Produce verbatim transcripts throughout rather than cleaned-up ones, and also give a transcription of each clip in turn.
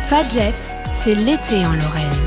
Fadjet, c'est l'été en Lorraine.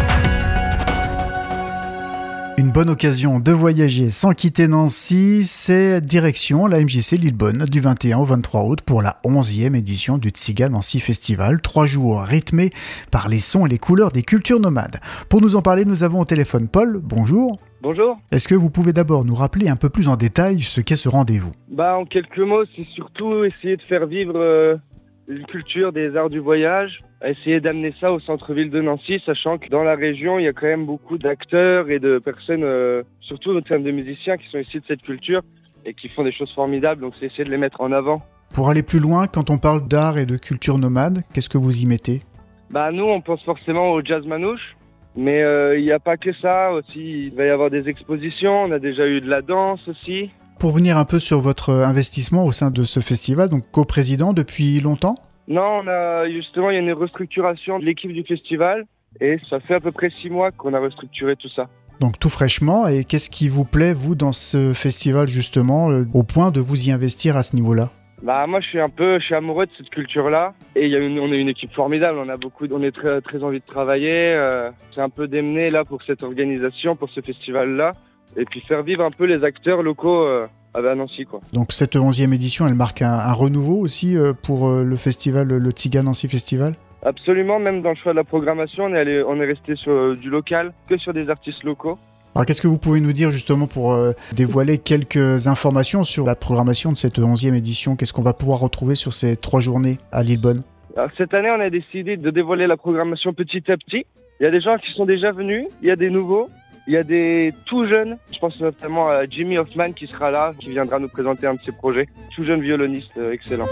Une bonne occasion de voyager sans quitter Nancy, c'est direction la M J C Lillebonne du vingt et un au vingt-trois août pour la onzième édition du Tsiga Nancy Festival. Trois jours rythmés par les sons et les couleurs des cultures nomades. Pour nous en parler, nous avons au téléphone Paul. Bonjour. Bonjour. Est-ce que vous pouvez d'abord nous rappeler un peu plus en détail ce qu'est ce rendez-vous ? Bah, en quelques mots, c'est surtout essayer de faire vivre euh, une culture des arts du voyage, essayer d'amener ça au centre-ville de Nancy, sachant que dans la région, il y a quand même beaucoup d'acteurs et de personnes, euh, surtout en termes de musiciens, qui sont issus de cette culture et qui font des choses formidables, donc c'est essayer de les mettre en avant. Pour aller plus loin, quand on parle d'art et de culture nomade, qu'est-ce que vous y mettez ? Bah, nous, on pense forcément au jazz manouche, mais euh, il n'y a pas que ça aussi. Il va y avoir des expositions, on a déjà eu de la danse aussi. Pour venir un peu sur votre investissement au sein de ce festival, donc coprésident depuis longtemps ? Non, on a, justement, il y a une restructuration de l'équipe du festival et ça fait à peu près six mois qu'on a restructuré tout ça. Donc tout fraîchement, et qu'est-ce qui vous plaît, vous, dans ce festival, justement, euh, au point de vous y investir à ce niveau-là ? Bah, moi, je suis un peu, je suis amoureux de cette culture-là et il y a une, on est une équipe formidable, on a beaucoup, on est très, très envie de travailler. Euh, c'est un peu démené là pour cette organisation, pour ce festival-là, et puis faire vivre un peu les acteurs locaux euh, à Nancy, quoi. Donc cette onzième édition, elle marque un, un renouveau aussi euh, pour euh, le festival, le Tsiga Nancy Festival ? Absolument, même dans le choix de la programmation, on est, allé, on est resté sur euh, du local, que sur des artistes locaux. Alors qu'est-ce que vous pouvez nous dire justement pour euh, dévoiler quelques informations sur la programmation de cette onzième édition ? Qu'est-ce qu'on va pouvoir retrouver sur ces trois journées à Lillebonne ? Alors, cette année, on a décidé de dévoiler la programmation petit à petit. Il y a des gens qui sont déjà venus, il y a des nouveaux. Il y a des tout jeunes, je pense notamment à Jimmy Hoffman qui sera là, qui viendra nous présenter un de ses projets. Tout jeune violoniste, euh, excellent.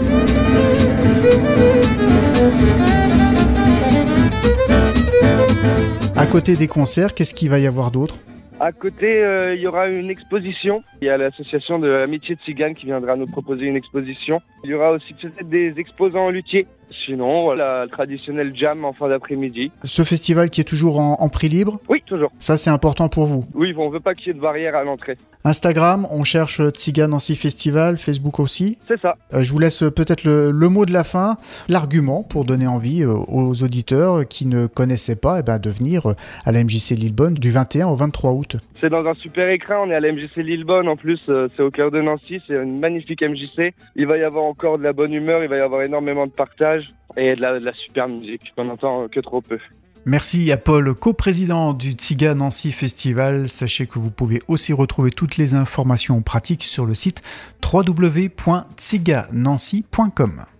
À côté des concerts, qu'est-ce qu'il va y avoir d'autre ? À côté, euh, il y aura une exposition. Il y a l'association de l'amitié de Tzigane qui viendra nous proposer une exposition. Il y aura aussi peut-être des exposants luthiers. Sinon, voilà, le traditionnel jam en fin d'après-midi. Ce festival qui est toujours en, en prix libre ? Oui, toujours. Ça, c'est important pour vous ? Oui, on ne veut pas qu'il y ait de barrière à l'entrée. Instagram, on cherche Tsiga Nancy Festival, Facebook aussi. C'est ça. Euh, je vous laisse peut-être le, le mot de la fin, l'argument pour donner envie euh, aux auditeurs qui ne connaissaient pas eh ben, de venir euh, à la M J C Lillebonne du vingt et un au vingt-trois août. C'est dans un super écrin, on est à la M J C Lillebonne, en plus euh, c'est au cœur de Nancy, c'est une magnifique M J C. Il va y avoir encore de la bonne humeur, il va y avoir énormément de partage et de la, de la super musique qu'on entend que trop peu. Merci à Paul, coprésident du Tsiga Nancy Festival. Sachez que vous pouvez aussi retrouver toutes les informations pratiques sur le site w w w point tsiga nancy point com.